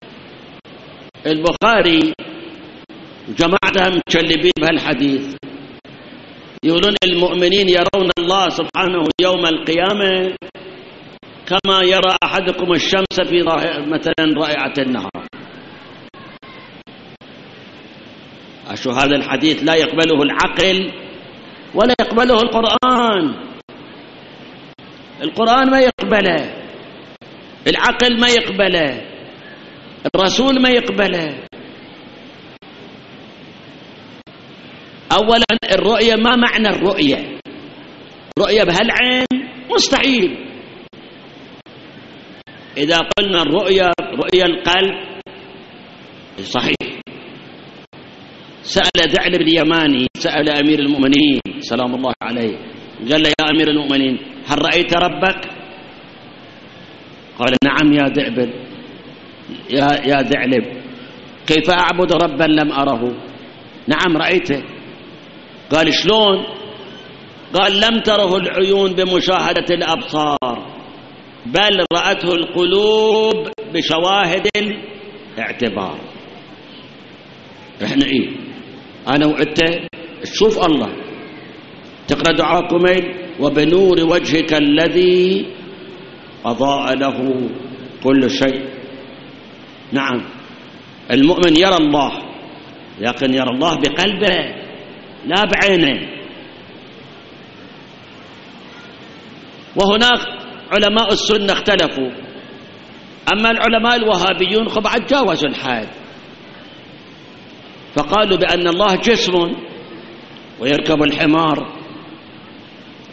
البخاري جماعتها متشلبين بهالحديث، يقولون المؤمنين يرون الله سبحانه يوم القيامة كما يرى أحدكم الشمس في مثلا رائعة النهار. أشو هذا الحديث لا يقبله العقل ولا يقبله القرآن. القرآن ما يقبله، العقل ما يقبله، الرسول ما يقبله. أولا الرؤية، ما معنى الرؤية؟ رؤية بهالعين مستحيل. إذا قلنا الرؤية رؤية القلب صحيح. سأل ذعلب اليماني، سأل أمير المؤمنين سلام الله عليه، قال له يا أمير المؤمنين هل رأيت ربك؟ قال نعم يا ذعلب، يا ذعلب كيف أعبد ربا لم أره؟ نعم رأيته. قال شلون؟ قال لم تره العيون بمشاهدة الأبصار، بل رأته القلوب بشواهد الاعتبار. احنا ايه؟ انا وانت تشوف الله، تقرأ دعاء كميل وبنور وجهك الذي أضاء له كل شيء. نعم المؤمن يرى الله، لكن يرى الله بقلبه لا بعينه. وهناك علماء السنة اختلفوا، أما العلماء الوهابيون بعد جاوزوا الحد، فقالوا بأن الله جسم ويركب الحمار،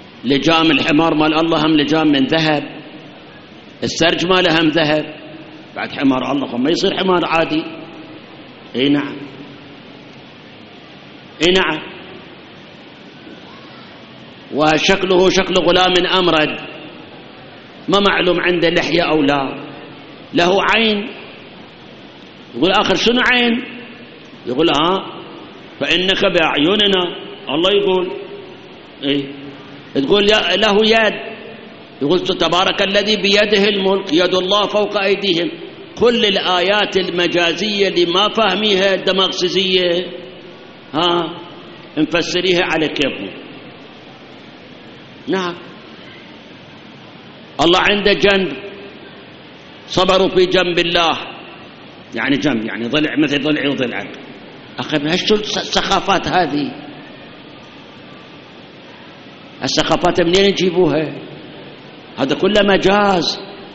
لجام الحمار مال الله هم لجام من ذهب، السرج ماله هم ذهب، بعد حمار الله ما يصير حمار عادي. اي نعم، اي نعم. وشكله شكل غلام أمرد، ما معلوم عنده لحية أو لا. له عين. يقول آخر شنو عين؟ يقول فإنك بأعيننا. الله يقول إيه؟ تقول له يد. يقول تبارك الذي بيده الملك، يد الله فوق أيديهم. كل الآيات المجازية اللي ما فاهميها الدماغسية نفسريها على كيفهم. نعم. الله عنده جنب، صبروا في جنب الله، يعني جنب يعني ضلع مثل ضلعي وضلعك. أخي شو السخافات هذه؟ السخافات منين يجيبوها؟ هذا كله مجاز.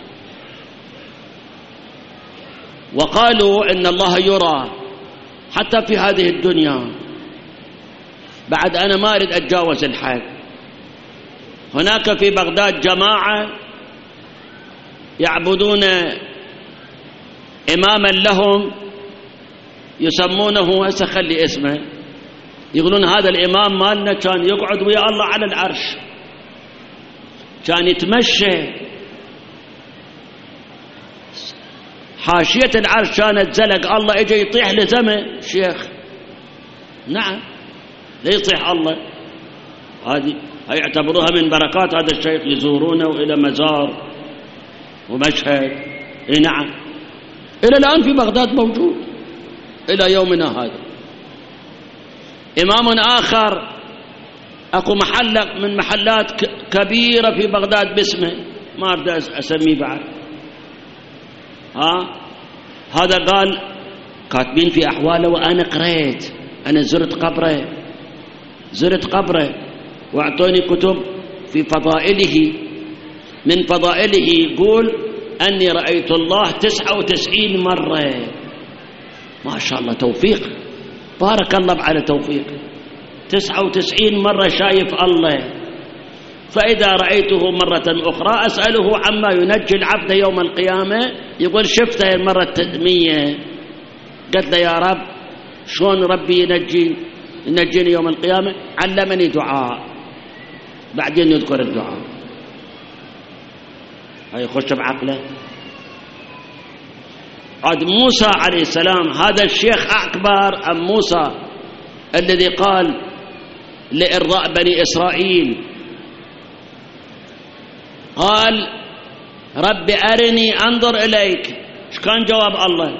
وقالوا إن الله يرى حتى في هذه الدنيا. بعد أنا ما أريد أتجاوز الحد. هناك في بغداد جماعة يعبدون إماما لهم يسمونه، هسه خلي اسمه، يقولون هذا الإمام مالنا كان يقعد ويا الله على العرش، كان يتمشى، حاشية العرش كانت زلق، الله اجى يطيح لزمه شيخ. نعم، لا يطيح الله. هذه يعتبروها من بركات هذا الشيخ، يزورونه إلى مزار ومشهد. اي نعم، إلى الآن في بغداد موجود إلى يومنا هذا. إمام آخر، أكو محل من محلات كبيرة في بغداد باسمه، ما أريد أسميه بعد. هذا قال كاتبين في أحواله، وأنا قريت، أنا زرت قبره وأعطوني كتب في فضائله. من فضائله يقول أني رأيت الله 99 مرة. ما شاء الله، توفيق، بارك الله على توفيق. 99 مرة شايف الله. فإذا رأيته مرة أخرى أسأله عما ينجي العبد يوم القيامة، يقول شفته المرة 100. قلت له يا رب شلون ربي ينجيني يوم القيامة؟ علمني دعاء، بعدين يذكر الدعاء. هاي يخش بعقله. عاد موسى عليه السلام، هذا الشيخ أكبر أم موسى الذي قال لإرضاء بني إسرائيل، قال رب أرني أنظر إليك. ايش كان جواب الله؟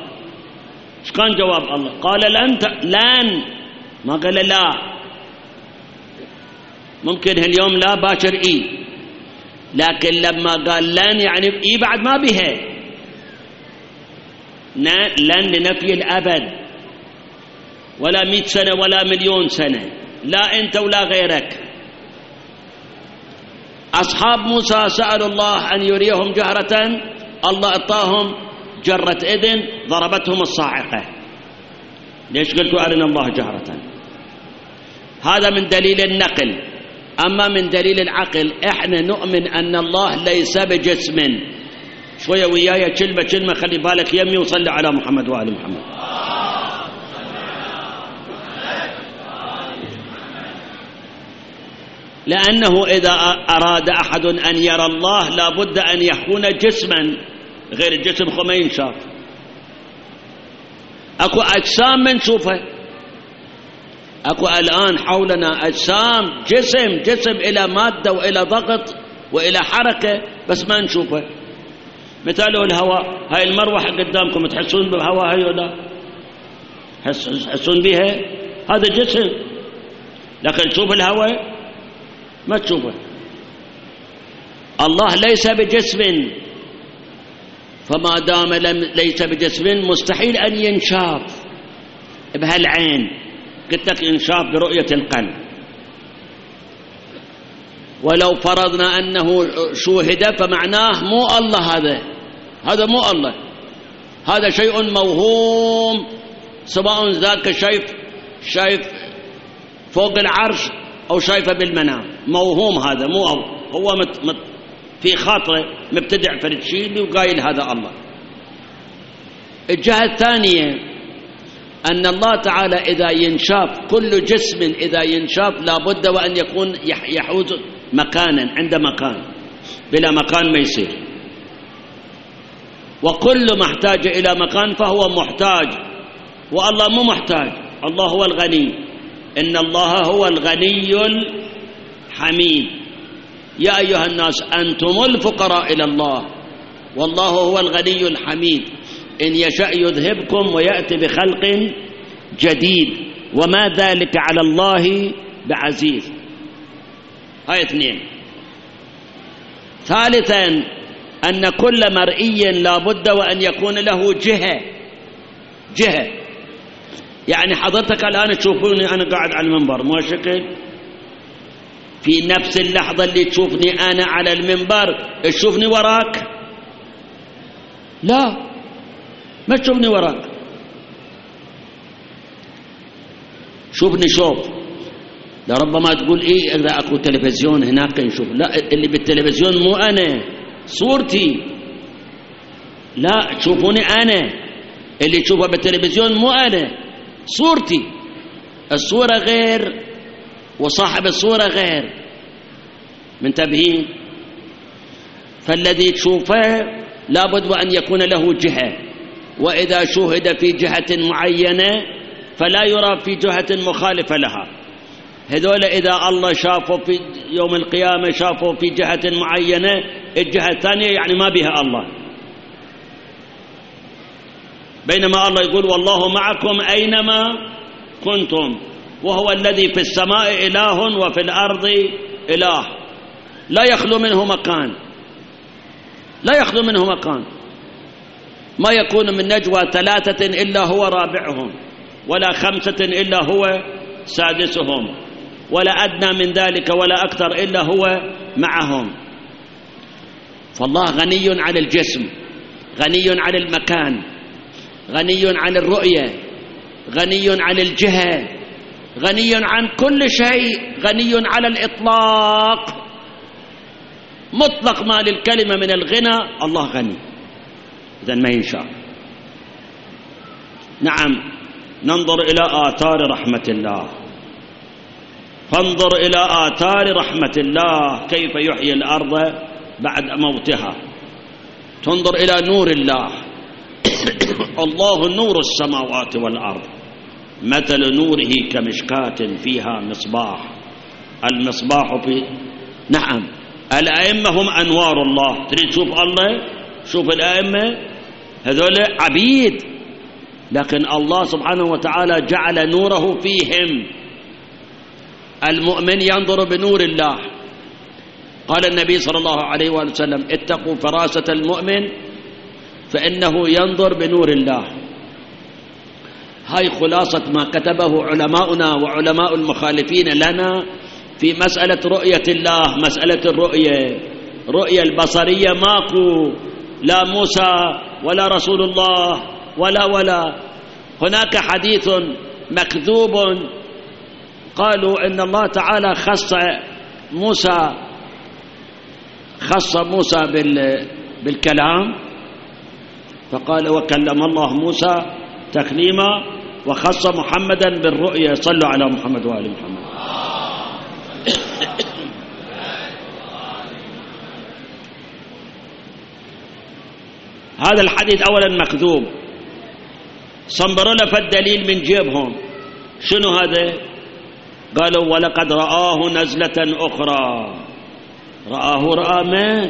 قال لن، ما قال لا. ممكن اليوم لا، باكر لكن لما قال لن يعني بعد ما بها. لن لنفي الأبد، ولا 100 سنة ولا مليون سنة، لا أنت ولا غيرك. أصحاب موسى سألوا الله أن يريهم جهرة، الله أعطاهم جرة إذن ضربتهم الصاعقة. ليش قلتوا أرنا الله جهرة؟ هذا من دليل النقل. أما من دليل العقل، إحنا نؤمن أن الله ليس بجسم. شوية وياي كلمة خلي بالك يمي، وصلي على محمد وآل محمد. لأنه إذا أراد أحد أن يرى الله لابد أن يكون جسما، غير الجسم ما ينشاف. أكو أجسام منشوفة، أكو الآن حولنا أجسام، جسم إلى مادة وإلى ضغط وإلى حركة، بس ما نشوفه. مثاله الهواء، هاي المروحة قدامكم تحسون بالهواء هاي ولا تحسون بها؟ هذا جسم، لكن تشوف الهواء ما تشوفه. الله ليس بجسم، فما دام ليس بجسم مستحيل أن ينشاف بهالعين. قلت لك ينشاف برؤية القلب. ولو فرضنا أنه شوهد فمعناه مو الله، هذا مو الله، هذا شيء موهوم، سواء ذاك شايف فوق العرش أو شايفه بالمنام، موهوم. هذا مو هو في خاطره مبتدع فرد شيء وقايل هذا الله. الجهة الثانية أن الله تعالى إذا ينشاف كل جسم إذا ينشاف لابد وأن يكون يحوز مكانا عند مكان، بلا مكان ما يصير، وكل محتاج إلى مكان فهو محتاج، والله مو محتاج، الله هو الغني، إن الله هو الغني الحميد. يا أيها الناس أنتم الفقراء إلى الله والله هو الغني الحميد، إن يشاء يذهبكم ويأتي بخلق جديد وما ذلك على الله بعزيز. هاي اثنين. ثالثا أن كل مرئي لا بد وأن يكون له جهة. يعني حضرتك الآن تشوفوني أنا قاعد على المنبر مو شكل، في نفس اللحظة اللي تشوفني أنا على المنبر تشوفني وراك؟ لا، ما تشوفني وراك، شوفني شوف. لربما تقول إيه إذا أكو تلفزيون هناك نشوف، لا، اللي بالتلفزيون مو أنا، صورتي. لا، تشوفوني أنا، اللي تشوفه بالتلفزيون مو أنا، صورتي. الصورة غير وصاحب الصورة غير، منتبهين؟ فالذي تشوفه لابد وأن يكون له جهة، وإذا شوهد في جهة معينة فلا يرى في جهة مخالفة لها. هذول إذا الله شافوا في يوم القيامة شافوا في جهة معينة، الجهة الثانية يعني ما بها الله، بينما الله يقول والله معكم أينما كنتم وهو الذي في السماء إله وفي الأرض إله، لا يخلو منه مكان، لا يخلو منه مكان. ما يكون من نجوى 3 إلا هو رابعهم، ولا 5 إلا هو سادسهم، ولا أدنى من ذلك ولا أكثر إلا هو معهم. فالله غني عن الجسم، غني عن المكان، غني عن الرؤية، غني عن الجهة، غني عن كل شيء، غني على الإطلاق، مطلق ما للكلمة من الغنى. الله غني، إذن ما ينشاء. نعم، ننظر إلى آثار رحمة الله، فانظر إلى آثار رحمة الله كيف يحيي الأرض بعد موتها. تنظر إلى نور الله الله نور السماوات والأرض، مثل نوره كمشكاة فيها مصباح، المصباح في نعم. الأئمة هم أنوار الله. تريد تشوف الله؟ شوف الأئمة، هذول عبيد، لكن الله سبحانه وتعالى جعل نوره فيهم. المؤمن ينظر بنور الله. قال النبي صلى الله عليه وسلم اتقوا فراسة المؤمن فإنه ينظر بنور الله. هاي خلاصة ما كتبه علماؤنا وعلماء المخالفين لنا في مسألة رؤية الله. مسألة الرؤية البصرية ماكو، لا موسى ولا رسول الله ولا هناك حديث مكذوب قالوا إن الله تعالى خص موسى بالكلام، فقال وكلم الله موسى تكليما، وخص محمدا بالرؤيا. صلوا على محمد وآل محمد. هذا الحديث أولا مكذوب، صنبروا له فالدليل من جيبهم. شنو هذا؟ قالوا ولقد رآه نزلة أخرى. رآه من؟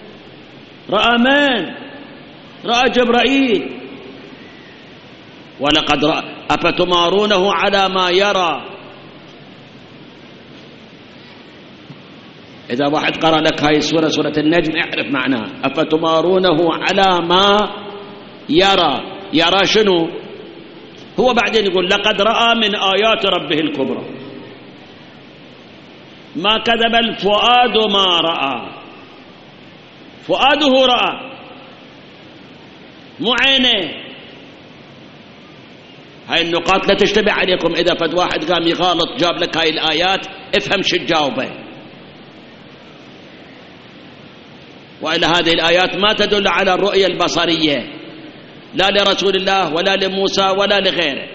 رأى جبرائيل. ولقد رأى أفتمارونه على ما يرى. إذا واحد قرأ لك هاي السورة سورة النجم اعرف معناها. أفتمارونه على ما يرى شنو؟ هو بعدين يقول لقد رأى من آيات ربه الكبرى. ما كذب الفؤاد ما رأى، فؤاده رأى مو عينه. هاي النقاط لا تشتبه عليكم. إذا فد واحد قام يغالط جاب لك هاي الآيات افهم شو تجاوبه. وإلا هذه الآيات ما تدل على الرؤية البصرية، لا لرسول الله ولا لموسى ولا لغيره.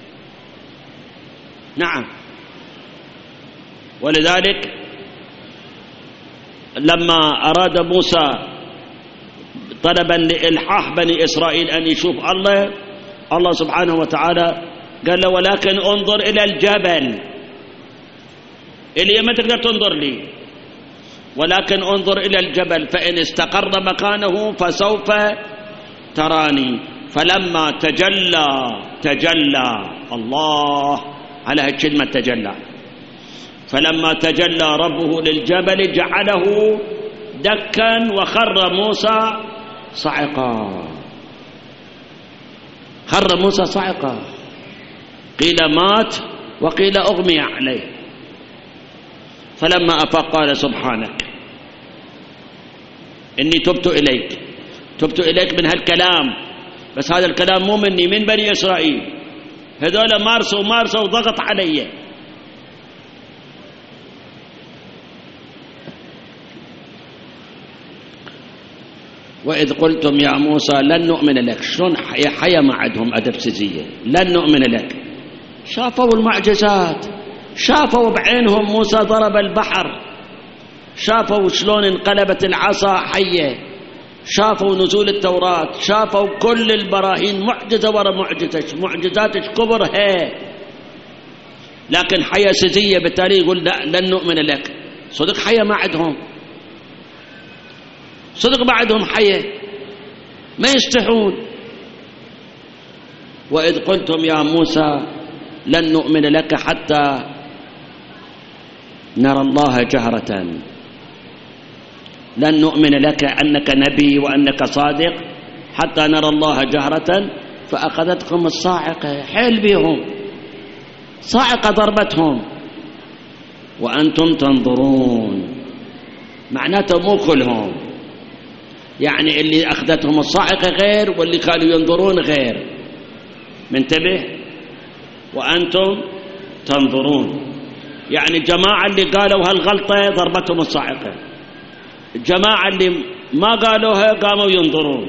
نعم. ولذلك لما أراد موسى طلبا لإلحاح بني إسرائيل أن يشوف الله سبحانه وتعالى قال له ولكن انظر إلى الجبل، إلي ما تقدر تنظر لي، ولكن انظر إلى الجبل فإن استقر مكانه فسوف تراني. فلما تجلى الله على هالكلمة تجلى، فلما تجلى ربه للجبل جعله دكا وخر موسى صعقا. خر موسى صعقا، قيل مات وقيل أغمي عليه. فلما أفاق قال سبحانك إني تبت إليك من هالكلام، بس هذا الكلام مو مني، من بني إسرائيل، هذول مارسوا وضغط علي. وإذ قلتم يا موسى لن نؤمن لك. شلون حيا ما عندهم أدب سزية؟ لن نؤمن لك. شافوا المعجزات، شافوا بعينهم موسى ضرب البحر، شافوا شلون انقلبت العصا حية، شافوا نزول التوراة، شافوا كل البراهين معجزة ورا معجزة، معجزات كبر هي. لكن حيا سزية بالتالي يقول لا لن نؤمن لك. صدق حيا ما عندهم، صدق بعدهم حية ما يستحون. وإذ قلتم يا موسى لن نؤمن لك حتى نرى الله جهرة، لن نؤمن لك أنك نبي وأنك صادق حتى نرى الله جهرة. فأخذتكم الصاعقة، حيل بهم صاعقة ضربتهم وأنتم تنظرون. معناته مو كلهم، يعني اللي أخذتهم الصاعقة غير واللي كانوا ينظرون غير. منتبه؟ وأنتم تنظرون، يعني الجماعة اللي قالوا هالغلطة ضربتهم الصاعقة، الجماعة اللي ما قالوها قاموا ينظرون.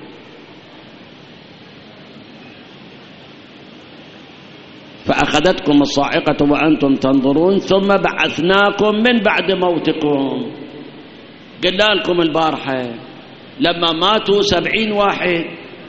فأخذتكم الصاعقة وأنتم تنظرون ثم بعثناكم من بعد موتكم. قلنا لكم البارحة لما ماتوا 70 واحد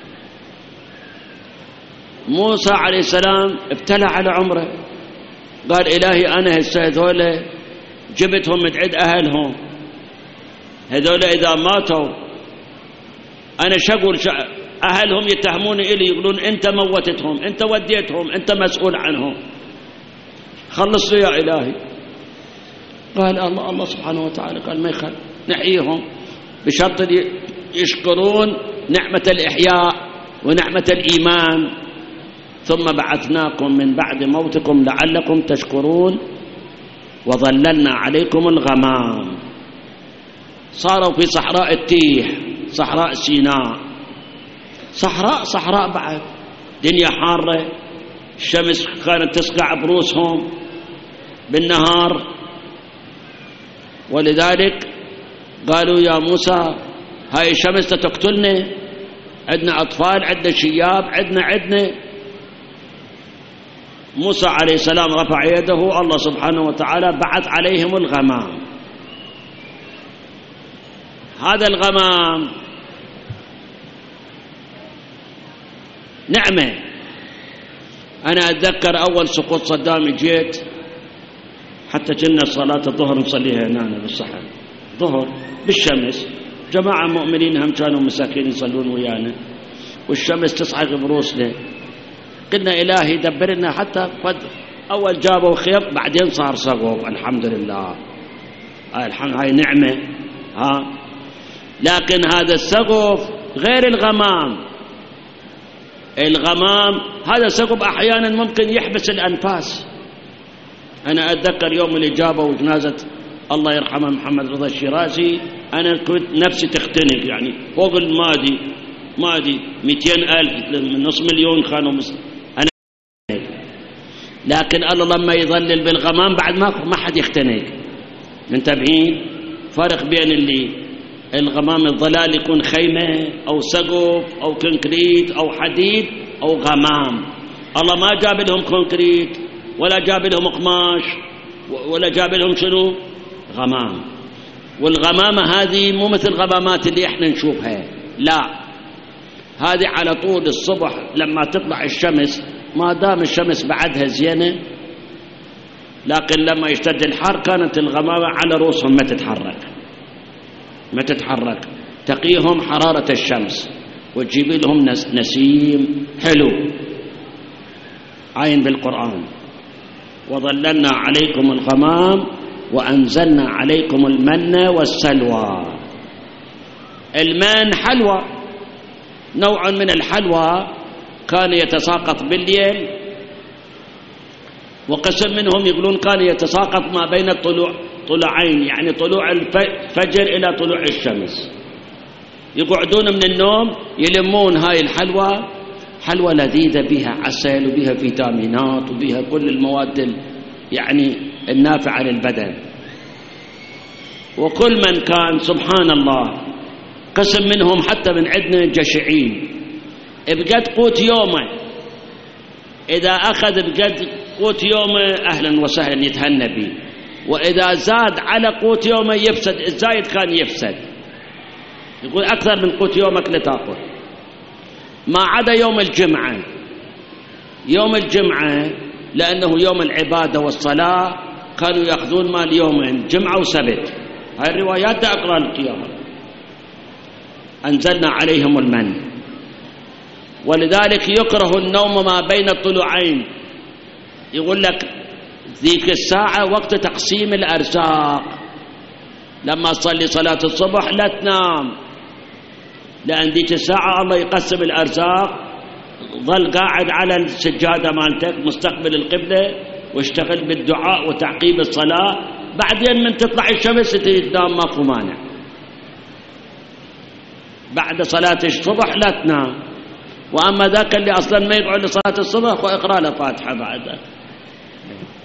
موسى عليه السلام ابتلى على عمره، قال إلهي أنا هذول جبتهم من عند أهلهم، هذول إذا ماتوا أنا شقول أهلهم يتهموني إلي، يقولون أنت موتتهم، أنت وديتهم، أنت مسؤول عنهم، خلص لي يا إلهي. قال الله سبحانه وتعالى قال ما يخل نحييهم بشرط يشكرون نعمة الإحياء ونعمة الإيمان. ثم بعثناكم من بعد موتكم لعلكم تشكرون وظللنا عليكم الغمام. صاروا في صحراء التيح، صحراء سيناء، صحراء بعد، دنيا حارة، الشمس كانت تسقع بروسهم بالنهار. ولذلك قالوا يا موسى هاي الشمس تقتلنا، عندنا أطفال، عندنا شياب، عندنا. موسى عليه السلام رفع يده، الله سبحانه وتعالى بعث عليهم الغمام. هذا الغمام نعمة. أنا أتذكر أول سقوط صدام جيت حتى كنا صلاة الظهر نصليها هنا بالصحن، ظهر بالشمس، جماعة مؤمنين هم كانوا مساكين يصلون ويانا، والشمس تصعق بروسنا. قلنا إلهي دبرنا حتى أول جابوا خيط بعدين صار سقوف، الحمد لله، هاي نعمة. لكن هذا السقف غير الغمام. الغمام هذا السقف أحيانا ممكن يحبس الأنفاس. أنا أتذكر يوم اللي جابوا جنازة الله يرحمه محمد رضا الشيرازي، أنا كنت نفسي تختنق، يعني فوق المادي 200,000 من نص مليون كانوا أنا. لكن الله لما يظلل بالغمام بعد ما حد يختنق. منتبهين؟ فرق بين اللي الغمام الظلال يكون خيمة أو سقف أو كونكريت أو حديد أو غمام. الله ما جاب لهم كونكريت ولا جاب لهم قماش ولا جاب لهم شنو؟ غمام. والغمامة هذه مو مثل الغمامات اللي احنا نشوفها، لا، هذه على طول الصبح لما تطلع الشمس، ما دام الشمس بعدها زينة، لكن لما يشتد الحر كانت الغمامة على رؤوسهم ما تتحرك تقيهم حرارة الشمس وتجيب لهم نسيم حلو. عين بالقرآن: وظللنا عليكم الغمام وأنزلنا عليكم المن والسلوى. المن حلوى، نوع من الحلوى كان يتساقط بالليل، وقسم منهم يقولون كان يتساقط ما بين طلوعين، يعني طلوع الفجر إلى طلوع الشمس. يقعدون من النوم يلمون هاي الحلوى، حلوى لذيذة بها عسل وبها فيتامينات وبها كل المواد يعني النافعة للبدن. وكل من كان سبحان الله قسم منهم حتى من عندنا جشعين بقد قوت يومه، إذا أخذ بقد قوت يومه أهلا وسهلا يتهنى به، وإذا زاد على قوت يومه يفسد، الزايد كان يفسد. يقول أكثر من قوت يومك لتأكل، ما عدا يوم الجمعة. يوم الجمعة لأنه يوم العبادة والصلاة كانوا يأخذون مال يومين، جمعة وسبت. هاي الروايات أقرأ لك إياها. أنزلنا عليهم المن، ولذلك يكره النوم ما بين الطلوعين. يقول لك ذيك الساعة وقت تقسيم الأرزاق، لما تصلي صلاة الصبح لا تنام، لأن ذيك الساعة الله يقسم الأرزاق. ظل قاعد على السجادة مالتك مستقبل القبلة واشتغل بالدعاء وتعقيب الصلاة، بعدين من تطلع الشمس تنام ماكو مانع. بعد صلاة الصبح لا تنام. وأما ذاك اللي أصلا ما يقعد لصلاة الصبح وإقرأ له فاتحة بعدها.